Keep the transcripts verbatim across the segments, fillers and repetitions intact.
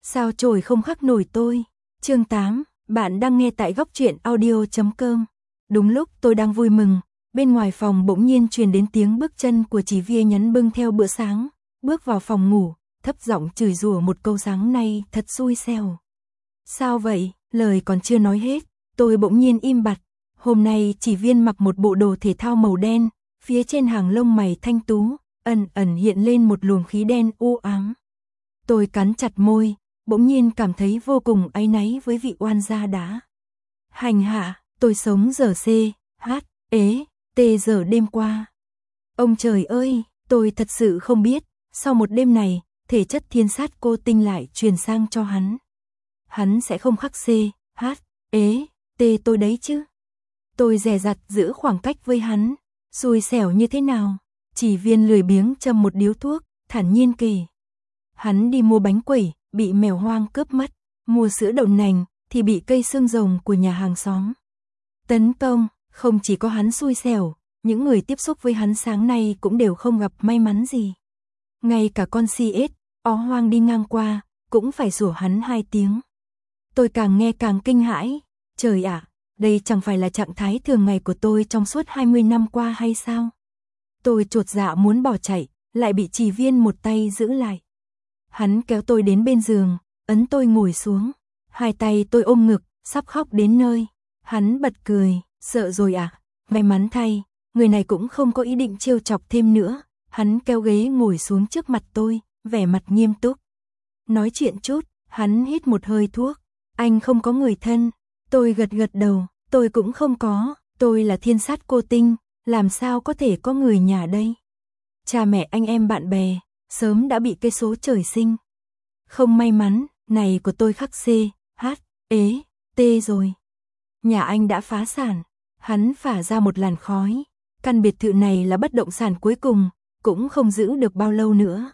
Sao chổi không khắc nổi tôi. Chương tám, bạn đang nghe tại góc truyện audio chấm com. Đúng lúc tôi đang vui mừng, bên ngoài phòng bỗng nhiên truyền đến tiếng bước chân của chị Via nhắn bưng theo bữa sáng, bước vào phòng ngủ, thấp giọng chửi rủa một câu sáng nay thật xui xẻo. Sao vậy? Lời còn chưa nói hết, tôi bỗng nhiên im bặt. Hôm nay chị Viên mặc một bộ đồ thể thao màu đen, phía trên hàng lông mày thanh tú, ẩn ẩn hiện lên một luồng khí đen u ám. Tôi cắn chặt môi, bỗng nhiên cảm thấy vô cùng áy náy với vị oan gia đã hành hạ tôi sống giờ C, H, ế, T giờ đêm qua. Ông trời ơi, tôi thật sự không biết, sau một đêm này, thể chất thiên sát cô tinh lại truyền sang cho hắn. Hắn sẽ không khắc C, H, ế, T tôi đấy chứ. Tôi dè dặt giữ khoảng cách với hắn, xui xẻo như thế nào. Chỉ Viên lười biếng châm một điếu thuốc, thản nhiên kể. Hắn đi mua bánh quẩy, bị mèo hoang cướp mất, mua sữa đậu nành, thì bị cây xương rồng của nhà hàng xóm tấn công. Không chỉ có hắn xui xẻo, những người tiếp xúc với hắn sáng nay cũng đều không gặp may mắn gì. Ngay cả con si ếch, ó hoang đi ngang qua, cũng phải sủa hắn hai tiếng. Tôi càng nghe càng kinh hãi. Trời ạ, đây chẳng phải là trạng thái thường ngày của tôi trong suốt hai mươi năm qua hay sao? Tôi chột dạ muốn bỏ chạy, lại bị Chỉ Viên một tay giữ lại. Hắn kéo tôi đến bên giường, ấn tôi ngồi xuống. Hai tay tôi ôm ngực, sắp khóc đến nơi. Hắn bật cười, sợ rồi à? May mắn thay, người này cũng không có ý định trêu chọc thêm nữa. Hắn kéo ghế ngồi xuống trước mặt tôi, vẻ mặt nghiêm túc. Nói chuyện chút, hắn hít một hơi thuốc. Anh không có người thân. Tôi gật gật đầu, tôi cũng không có. Tôi là thiên sát cô tinh, làm sao có thể có người nhà đây? Cha mẹ anh em bạn bè, sớm đã bị cây số trời sinh. Không may mắn, này của tôi khắc C, H, ế, T rồi. Nhà anh đã phá sản. Hắn phả ra một làn khói. Căn biệt thự này là bất động sản cuối cùng, cũng không giữ được bao lâu nữa.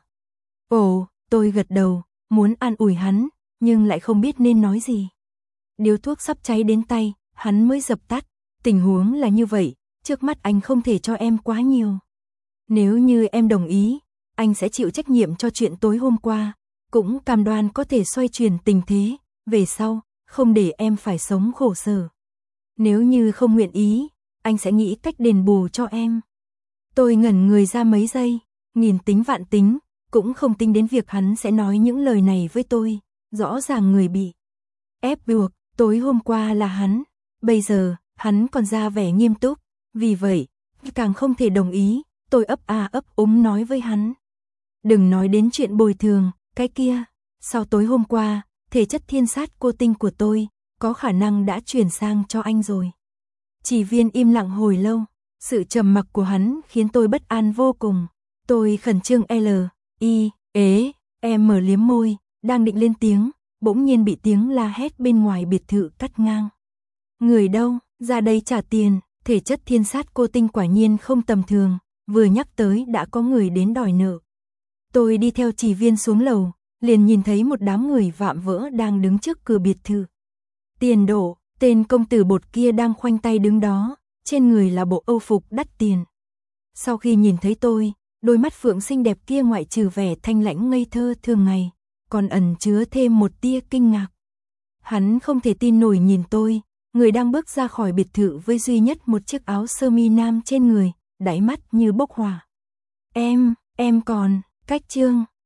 Ồ, tôi gật đầu, muốn an ủi hắn, nhưng lại không biết nên nói gì. Điếu thuốc sắp cháy đến tay, hắn mới dập tắt. Tình huống là như vậy, trước mắt anh không thể cho em quá nhiều. Nếu như em đồng ý, anh sẽ chịu trách nhiệm cho chuyện tối hôm qua, cũng cam đoan có thể xoay chuyển tình thế, về sau, không để em phải sống khổ sở. Nếu như không nguyện ý, anh sẽ nghĩ cách đền bù cho em. Tôi ngẩn người ra mấy giây, nghìn tính vạn tính, cũng không tính đến việc hắn sẽ nói những lời này với tôi. Rõ ràng người bị ép buộc, tối hôm qua là hắn, bây giờ, hắn còn ra vẻ nghiêm túc, vì vậy, càng không thể đồng ý. Tôi ấp a ấp úng nói với hắn. Đừng nói đến chuyện bồi thường, cái kia, sau tối hôm qua, thể chất thiên sát cô tinh của tôi, có khả năng đã chuyển sang cho anh rồi. Chỉ Viên im lặng hồi lâu, sự trầm mặc của hắn khiến tôi bất an vô cùng. Tôi khẩn trương L, I, ế, em mở liếm môi, đang định lên tiếng, bỗng nhiên bị tiếng la hét bên ngoài biệt thự cắt ngang. Người đâu, ra đây trả tiền, thể chất thiên sát cô tinh quả nhiên không tầm thường, vừa nhắc tới đã có người đến đòi nợ. Tôi đi theo Chỉ Viên xuống lầu, liền nhìn thấy một đám người vạm vỡ đang đứng trước cửa biệt thự. Tiền Độ, tên công tử bột kia đang khoanh tay đứng đó, trên người là bộ âu phục đắt tiền. Sau khi nhìn thấy tôi, đôi mắt phượng xinh đẹp kia ngoại trừ vẻ thanh lãnh ngây thơ thường ngày, còn ẩn chứa thêm một tia kinh ngạc. Hắn không thể tin nổi nhìn tôi, người đang bước ra khỏi biệt thự với duy nhất một chiếc áo sơ mi nam trên người, đáy mắt như bốc hỏa. Em, em còn, cách chương.